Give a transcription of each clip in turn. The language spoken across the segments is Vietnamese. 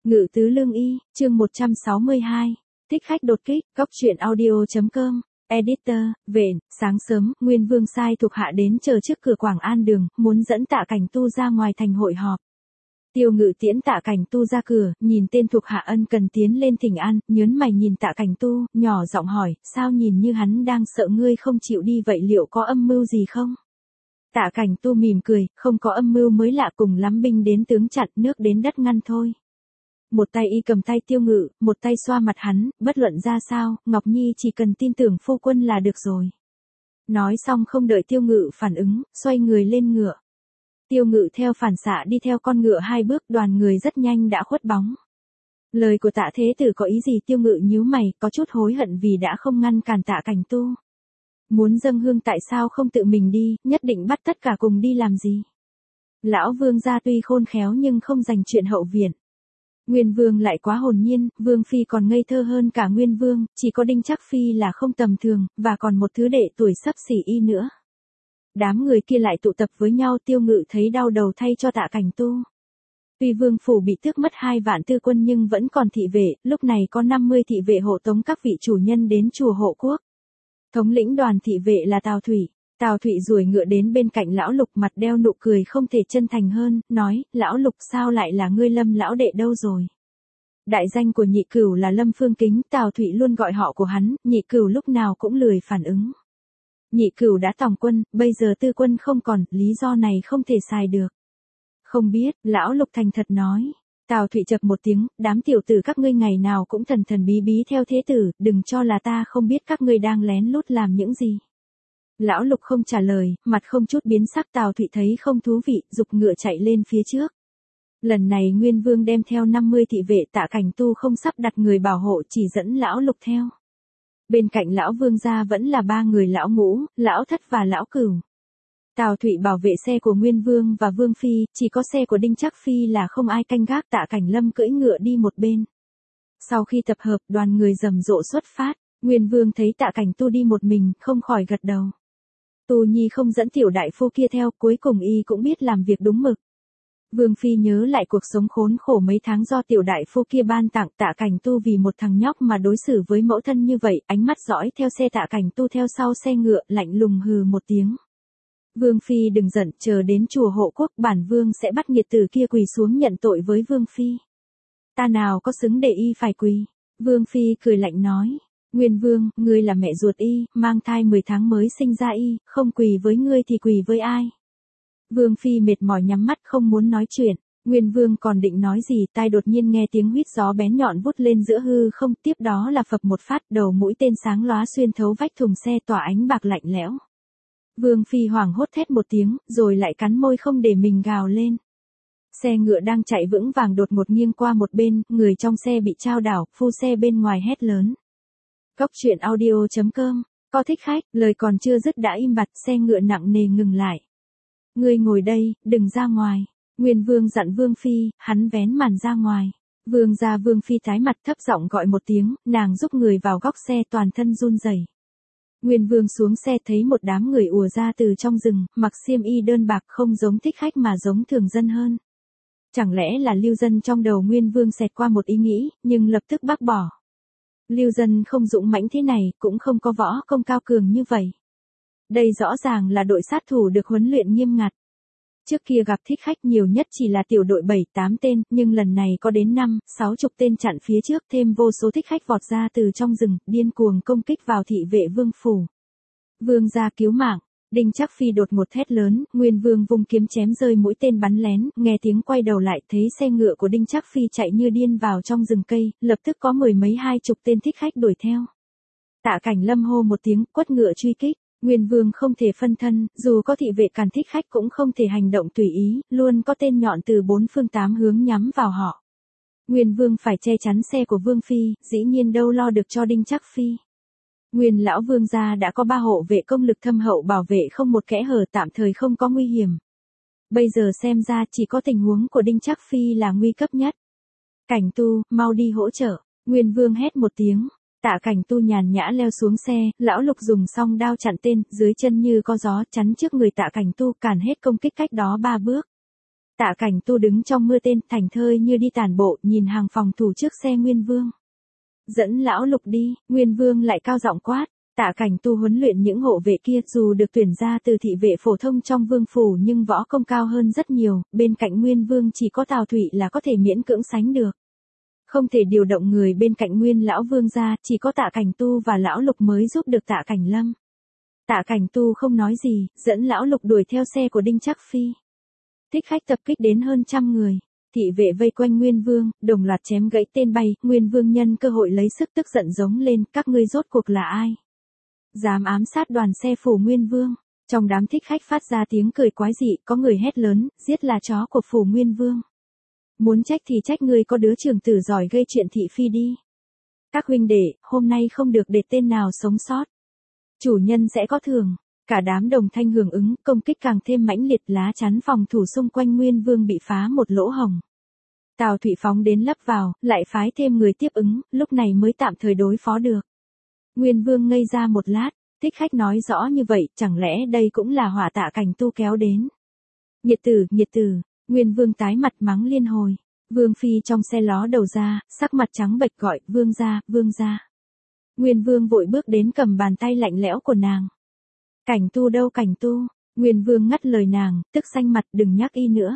Ngự tứ lương y, chương 162. Thích khách đột kích, góc truyện audio.com. Editor, Vện, sáng sớm, Nguyên Vương sai thuộc hạ đến chờ trước cửa Quảng An đường, muốn dẫn Tạ Cảnh Tu ra ngoài thành hội họp. Tiêu Ngự tiễn Tạ Cảnh Tu ra cửa, nhìn tên thuộc hạ ân cần tiến lên thỉnh an, nhớn mày nhìn Tạ Cảnh Tu, nhỏ giọng hỏi, sao nhìn như hắn đang sợ ngươi không chịu đi vậy, liệu có âm mưu gì không? Tạ Cảnh Tu mỉm cười, không có âm mưu mới lạ, cùng lắm binh đến tướng chặn, nước đến đất ngăn thôi. Một tay y cầm tay Tiêu Ngự, một tay xoa mặt hắn, bất luận ra sao, Ngọc Nhi chỉ cần tin tưởng phu quân là được rồi. Nói xong không đợi Tiêu Ngự phản ứng, xoay người lên ngựa. Tiêu Ngự theo phản xạ đi theo con ngựa hai bước, đoàn người rất nhanh đã khuất bóng. Lời của Tạ Thế Tử có ý gì? Tiêu Ngự nhíu mày, có chút hối hận vì đã không ngăn cản Tạ Cảnh Tu. Muốn dâng hương tại sao không tự mình đi, nhất định bắt tất cả cùng đi làm gì? Lão Vương gia tuy khôn khéo nhưng không dành chuyện hậu viện. Nguyên Vương lại quá hồn nhiên, Vương Phi còn ngây thơ hơn cả Nguyên Vương, chỉ có Đinh Trác Phi là không tầm thường, và còn một thứ đệ tuổi xấp xỉ y nữa. Đám người kia lại tụ tập với nhau, Tiêu Ngự thấy đau đầu thay cho Tạ Cảnh Tu. Tuy Vương Phủ bị tước mất 2 vạn tư quân nhưng vẫn còn thị vệ, lúc này có 50 thị vệ hộ tống các vị chủ nhân đến chùa hộ quốc. Thống lĩnh đoàn thị vệ là Tào Thủy. Tào Thủy ruồi ngựa đến bên cạnh Lão Lục, mặt đeo nụ cười không thể chân thành hơn, nói, Lão Lục sao lại là ngươi, Lâm lão đệ đâu rồi? Đại danh của nhị cửu là Lâm Phương Kính, Tào Thủy luôn gọi họ của hắn, nhị cửu lúc nào cũng lười phản ứng. Nhị cửu đã tòng quân, bây giờ tư quân không còn, lý do này không thể xài được. Không biết, Lão Lục thành thật nói. Tào Thủy chậc một tiếng, đám tiểu tử các ngươi ngày nào cũng thần thần bí bí theo thế tử, đừng cho là ta không biết các ngươi đang lén lút làm những gì. Lão Lục không trả lời, mặt không chút biến sắc. Tào Thụy thấy không thú vị, giục ngựa chạy lên phía trước. Lần này Nguyên Vương đem theo 50 thị vệ, Tạ Cảnh Tu không sắp đặt người bảo hộ, chỉ dẫn Lão Lục theo. Bên cạnh Lão Vương gia vẫn là 3 người Lão Ngũ, Lão Thất và Lão Cửu. Tào Thụy bảo vệ xe của Nguyên Vương và Vương Phi, chỉ có xe của Đinh Trác Phi là không ai canh gác. Tạ Cảnh Lâm cưỡi ngựa đi một bên. Sau khi tập hợp, đoàn người rầm rộ xuất phát. Nguyên Vương thấy Tạ Cảnh Tu đi một mình, không khỏi gật đầu. Tu Nhi không dẫn tiểu đại phu kia theo, cuối cùng y cũng biết làm việc đúng mực. Vương Phi nhớ lại cuộc sống khốn khổ mấy tháng do tiểu đại phu kia ban tặng. Tạ Cảnh Tu vì một thằng nhóc mà đối xử với mẫu thân như vậy, ánh mắt dõi theo xe Tạ Cảnh Tu theo sau xe ngựa, lạnh lùng hừ một tiếng. Vương Phi đừng giận, chờ đến chùa hộ quốc, bản Vương sẽ bắt nghiệt tử kia quỳ xuống nhận tội với Vương Phi. Ta nào có xứng để y phải quỳ. Vương Phi cười lạnh nói. Nguyên Vương, ngươi là mẹ ruột y, mang thai 10 tháng mới sinh ra y, không quỳ với ngươi thì quỳ với ai? Vương Phi mệt mỏi nhắm mắt không muốn nói chuyện. Nguyên Vương còn định nói gì, tai đột nhiên nghe tiếng huýt gió bén nhọn vút lên giữa hư không, tiếp đó là phập một phát, đầu mũi tên sáng lóa xuyên thấu vách thùng xe, tỏa ánh bạc lạnh lẽo. Vương Phi hoảng hốt thét một tiếng, rồi lại cắn môi không để mình gào lên. Xe ngựa đang chạy vững vàng đột ngột nghiêng qua một bên, người trong xe bị chao đảo, phu xe bên ngoài hét lớn. Góc truyện audio.com, có thích khách, lời còn chưa dứt đã im bặt, xe ngựa nặng nề ngừng lại. Ngươi ngồi đây, đừng ra ngoài. Nguyên Vương dặn Vương Phi, hắn vén màn ra ngoài. Vương gia Vương Phi tái mặt thấp giọng gọi một tiếng, nàng giúp người vào góc xe, toàn thân run rẩy. Nguyên Vương xuống xe thấy một đám người ùa ra từ trong rừng, mặc xiêm y đơn bạc, không giống thích khách mà giống thường dân hơn. Chẳng lẽ là lưu dân? Trong đầu Nguyên Vương xẹt qua một ý nghĩ, nhưng lập tức bác bỏ. Lưu dân không dũng mãnh thế này, cũng không có võ công cao cường như vậy. Đây rõ ràng là đội sát thủ được huấn luyện nghiêm ngặt. Trước kia gặp thích khách nhiều nhất chỉ là tiểu đội 7-8 tên, nhưng lần này có đến 5-60 tên chặn phía trước, thêm vô số thích khách vọt ra từ trong rừng, điên cuồng công kích vào thị vệ Vương Phủ. Vương gia cứu mạng. Đinh Trác Phi đột ngột thét lớn, Nguyên Vương vung kiếm chém rơi mũi tên bắn lén, nghe tiếng quay đầu lại thấy xe ngựa của Đinh Trác Phi chạy như điên vào trong rừng cây, lập tức có 10 mấy 20 tên thích khách đuổi theo. Tạ Cảnh Lâm hô một tiếng, quất ngựa truy kích. Nguyên Vương không thể phân thân, dù có thị vệ cản thích khách cũng không thể hành động tùy ý, luôn có tên nhọn từ 4 phương 8 hướng nhắm vào họ. Nguyên Vương phải che chắn xe của Vương Phi, dĩ nhiên đâu lo được cho Đinh Trác Phi. Nguyên lão Vương gia đã có 3 hộ vệ công lực thâm hậu bảo vệ không một kẽ hở, tạm thời không có nguy hiểm. Bây giờ xem ra chỉ có tình huống của Đinh Trác Phi là nguy cấp nhất. Cảnh Tu, mau đi hỗ trợ. Nguyên Vương hét một tiếng. Tạ Cảnh Tu nhàn nhã leo xuống xe, Lão Lục dùng song đao chặn tên, dưới chân như có gió, chắn trước người Tạ Cảnh Tu, cản hết công kích cách đó 3 bước. Tạ Cảnh Tu đứng trong mưa tên thành thơi như đi tản bộ, nhìn hàng phòng thủ trước xe Nguyên Vương. Dẫn lão Lục đi, Nguyên Vương lại cao giọng quát. Tạ Cảnh Tu huấn luyện những hộ vệ kia dù được tuyển ra từ thị vệ phổ thông trong vương phủ nhưng võ công cao hơn rất nhiều, bên cạnh Nguyên Vương chỉ có Tào Thụy là có thể miễn cưỡng sánh được. Không thể điều động người bên cạnh Nguyên lão vương ra, chỉ có Tạ Cảnh Tu và lão Lục mới giúp được Tạ Cảnh Lâm. Tạ Cảnh Tu không nói gì, dẫn lão Lục đuổi theo xe của Đinh Trác Phi. Thích khách tập kích đến hơn 100 người. Thị vệ vây quanh Nguyên Vương, đồng loạt chém gãy tên bay, Nguyên Vương nhân cơ hội lấy sức tức giận giống lên, các ngươi rốt cuộc là ai? Dám ám sát đoàn xe phủ Nguyên Vương. Trong đám thích khách phát ra tiếng cười quái dị, có người hét lớn, giết là chó của phủ Nguyên Vương. Muốn trách thì trách ngươi có đứa trưởng tử giỏi gây chuyện thị phi đi. Các huynh đệ, hôm nay không được để tên nào sống sót. Chủ nhân sẽ có thưởng. Cả đám đồng thanh hưởng ứng, công kích càng thêm mãnh liệt, lá chắn phòng thủ xung quanh Nguyên Vương bị phá một lỗ hổng. Tào Thụy phóng đến lấp vào, lại phái thêm người tiếp ứng, lúc này mới tạm thời đối phó được. Nguyên Vương ngây ra một lát, thích khách nói rõ như vậy, chẳng lẽ đây cũng là hỏa Tạ Cảnh Tu kéo đến. Nghiệt tử, Nguyên Vương tái mặt mắng liên hồi. Vương Phi trong xe ló đầu ra, sắc mặt trắng bệch gọi, vương gia. Nguyên Vương vội bước đến cầm bàn tay lạnh lẽo của nàng. Cảnh Tu đâu Cảnh Tu? Nguyên Vương ngắt lời nàng, tức xanh mặt, đừng nhắc y nữa.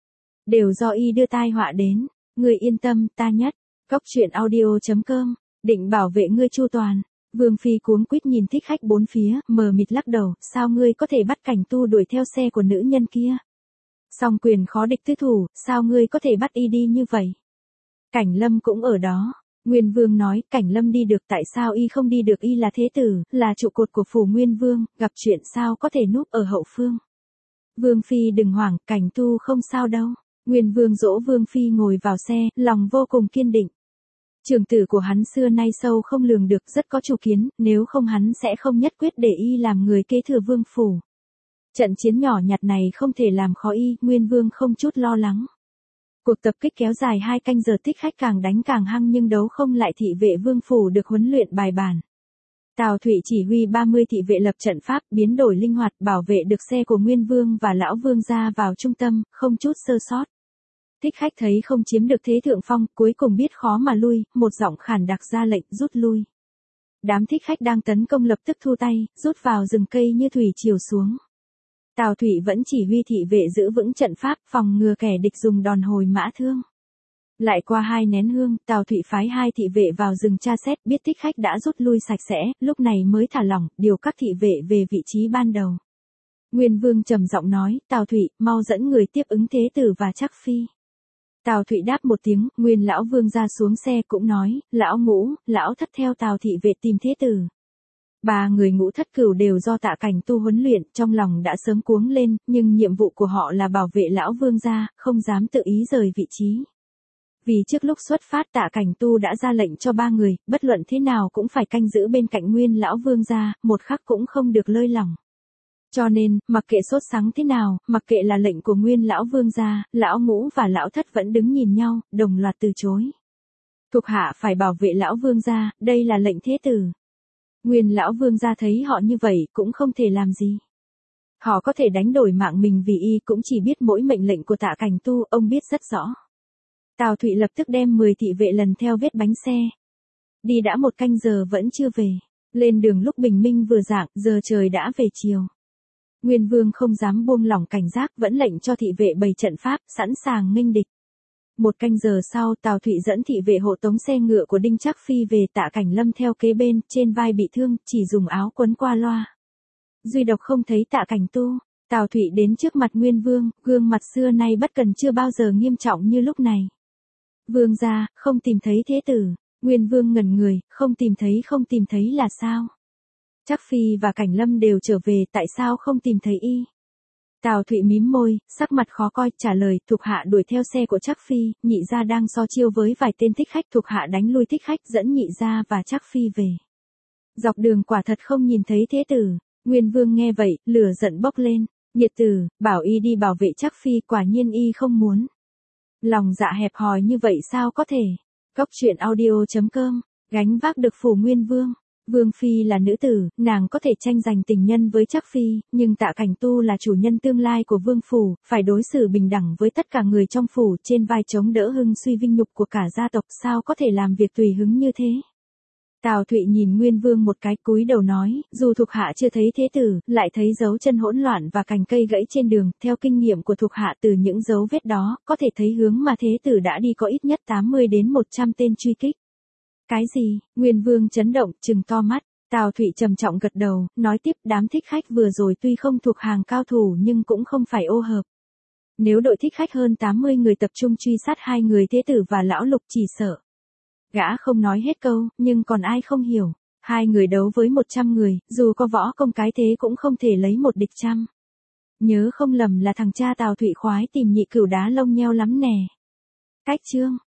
Đều do y đưa tai họa đến, ngươi yên tâm, ta nhất. Cóc truyện audio.com, định bảo vệ ngươi chu toàn. Vương Phi cuống quýt nhìn thích khách bốn phía, mờ mịt lắc đầu, sao ngươi có thể bắt Cảnh Tu đuổi theo xe của nữ nhân kia? Song quyền khó địch tứ thủ, sao ngươi có thể bắt y đi như vậy? Cảnh Lâm cũng ở đó. Nguyên Vương nói, Cảnh Lâm đi được tại sao y không đi được, y là thế tử, là trụ cột của phủ Nguyên Vương, gặp chuyện sao có thể núp ở hậu phương. Vương Phi đừng hoảng, Cảnh Tu không sao đâu. Nguyên Vương dỗ Vương Phi ngồi vào xe, lòng vô cùng kiên định. Trưởng tử của hắn xưa nay sâu không lường được, rất có chủ kiến, nếu không hắn sẽ không nhất quyết để y làm người kế thừa vương phủ. Trận chiến nhỏ nhặt này không thể làm khó y, Nguyên Vương không chút lo lắng. Cuộc tập kích kéo dài 2 canh giờ, thích khách càng đánh càng hăng nhưng đấu không lại thị vệ vương phủ được huấn luyện bài bản. Tào Thụy chỉ huy 30 thị vệ lập trận pháp, biến đổi linh hoạt, bảo vệ được xe của Nguyên Vương và lão vương ra vào trung tâm, không chút sơ sót. Thích khách thấy không chiếm được thế thượng phong, cuối cùng biết khó mà lui, một giọng khản đặc ra lệnh rút lui. Đám thích khách đang tấn công lập tức thu tay, rút vào rừng cây như thủy triều xuống. Tào Thụy vẫn chỉ huy thị vệ giữ vững trận pháp, phòng ngừa kẻ địch dùng đòn hồi mã thương. Lại qua 2 nén hương, Tào Thụy phái 2 thị vệ vào rừng tra xét, biết thích khách đã rút lui sạch sẽ, lúc này mới thả lỏng, điều các thị vệ về vị trí ban đầu. Nguyên Vương trầm giọng nói, Tào Thụy, mau dẫn người tiếp ứng thế tử và Trác Phi. Tào Thụy đáp một tiếng, Nguyên lão vương ra xuống xe cũng nói, lão Ngũ, lão Thất theo Tào thị vệ tìm thế tử. 3 người Ngũ Thất Cửu đều do Tạ Cảnh Tu huấn luyện, trong lòng đã sớm cuống lên, nhưng nhiệm vụ của họ là bảo vệ lão vương gia, không dám tự ý rời vị trí. Vì trước lúc xuất phát Tạ Cảnh Tu đã ra lệnh cho 3 người, bất luận thế nào cũng phải canh giữ bên cạnh Nguyên lão vương gia, một khắc cũng không được lơi lỏng. Cho nên, mặc kệ sốt sắng thế nào, mặc kệ là lệnh của Nguyên lão vương gia, lão Ngũ và lão Thất vẫn đứng nhìn nhau, đồng loạt từ chối. Thuộc hạ phải bảo vệ lão vương gia, đây là lệnh thế tử. Nguyên lão vương gia thấy họ như vậy cũng không thể làm gì. Họ có thể đánh đổi mạng mình vì y, cũng chỉ biết mỗi mệnh lệnh của Tạ Cảnh Tu, ông biết rất rõ. Tào Thụy lập tức đem 10 thị vệ lần theo vết bánh xe. Đi đã 1 canh giờ vẫn chưa về. Lên đường lúc bình minh vừa rạng, giờ trời đã về chiều. Nguyên Vương không dám buông lỏng cảnh giác, vẫn lệnh cho thị vệ bày trận pháp, sẵn sàng nghênh địch. 1 canh giờ sau, Tào Thụy dẫn thị vệ hộ tống xe ngựa của Đinh Trác Phi về, Tạ Cảnh Lâm theo kế bên, trên vai bị thương, chỉ dùng áo quấn qua loa. Duy độc không thấy Tạ Cảnh Tu. Tào Thụy đến trước mặt Nguyên Vương, gương mặt xưa nay bất cần chưa bao giờ nghiêm trọng như lúc này. Vương gia, không tìm thấy thế tử. Nguyên Vương ngẩn người, không tìm thấy là sao? Trác Phi và Cảnh Lâm đều trở về, tại sao không tìm thấy y? Tào Thụy mím môi, sắc mặt khó coi, trả lời, thuộc hạ đuổi theo xe của Trác Phi, nhị gia đang so chiêu với vài tên thích khách, thuộc hạ đánh lui thích khách, dẫn nhị gia và Trác Phi về. Dọc đường quả thật không nhìn thấy thế tử. Nguyên Vương nghe vậy, lửa giận bốc lên, nhiệt tử, bảo y đi bảo vệ Trác Phi, quả nhiên y không muốn. Lòng dạ hẹp hòi như vậy sao có thể? Cóc truyện audio.com, gánh vác được phủ Nguyên Vương. Vương Phi là nữ tử, nàng có thể tranh giành tình nhân với Trác Phi, nhưng Tạ Cảnh Tu là chủ nhân tương lai của Vương Phủ, phải đối xử bình đẳng với tất cả người trong phủ, trên vai chống đỡ hưng suy vinh nhục của cả gia tộc, sao có thể làm việc tùy hứng như thế. Tào Thụy nhìn Nguyên Vương một cái, cúi đầu nói, dù thuộc hạ chưa thấy thế tử, lại thấy dấu chân hỗn loạn và cành cây gãy trên đường, theo kinh nghiệm của thuộc hạ từ những dấu vết đó, có thể thấy hướng mà thế tử đã đi có ít nhất 80 đến 100 tên truy kích. Cái gì? Nguyên Vương chấn động, trừng to mắt. Tào Thụy trầm trọng gật đầu, nói tiếp, đám thích khách vừa rồi tuy không thuộc hàng cao thủ nhưng cũng không phải ô hợp. Nếu đội thích khách hơn 80 người tập trung truy sát hai người thế tử và lão Lục, chỉ sợ. Gã không nói hết câu, nhưng còn ai không hiểu. Hai người đấu với 100 người, dù có võ công cái thế cũng không thể lấy một địch trăm. Nhớ không lầm là thằng cha Tào Thụy khoái tìm nhị cửu đá lông nheo lắm nè. Cách chương.